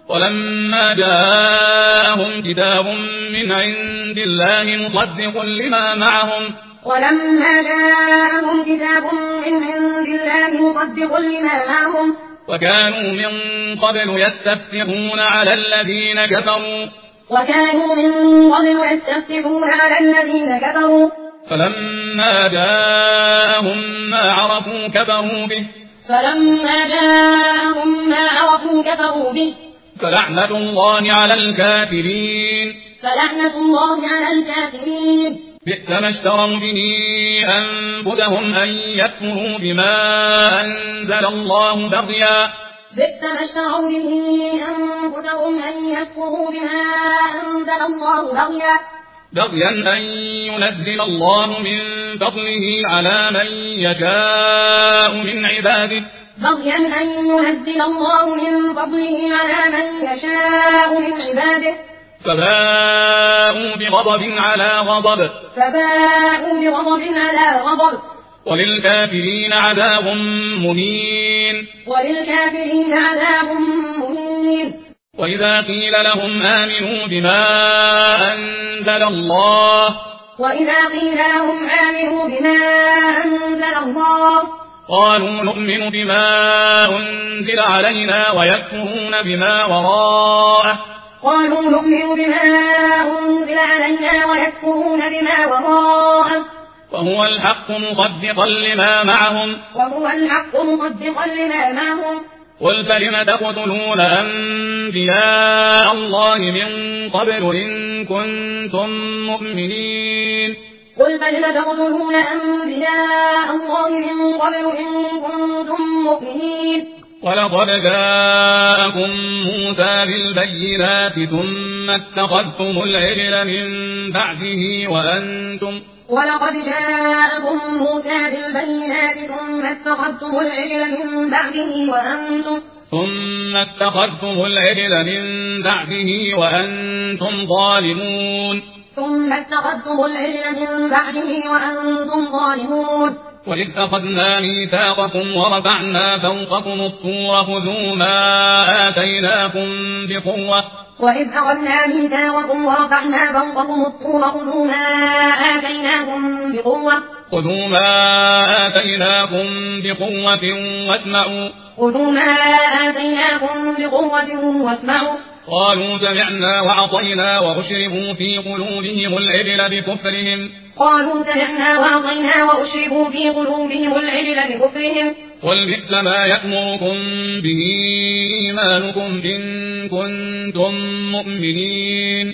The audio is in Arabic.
ولما جاءهم كتاب من عند الله مصدق لما معهم وكانوا من قبل يستفتحون على الذين كفروا فلما جاءهم ما عرفوا كفروا به فلعنة الله على الكافرين بئس ما اشتروا به أنفسهم أن يكفروا بما أنزل الله بغيا أن ينزل الله من فضله على من يشاء من عباده فباءوا بغضب على غضب وللكافرين عذاب مهين وإذا قيل لهم آمنوا بما أنزل الله قالوا نؤمن بما أنزل علينا ويكفرون بما وراءه وهو الحق مصدقا لما معهم قل فلم تقتلون أنبياء الله من قبل إن كنتم مؤمنين ولقد جاءكم موسى بالبينات ثم اتخذتم العجل من بعده وأنتم ظالمون وإذ أخذنا ميثاقكم ورفعنا فوقكم الطور خذوا ما آتيناكم بقوة واسمعوا قالوا سمعنا وعصينا وأشربوا في قلوبهم العجل بكفرهم قل بئس ما يأمركم به إيمانكم إن كنتم مؤمنين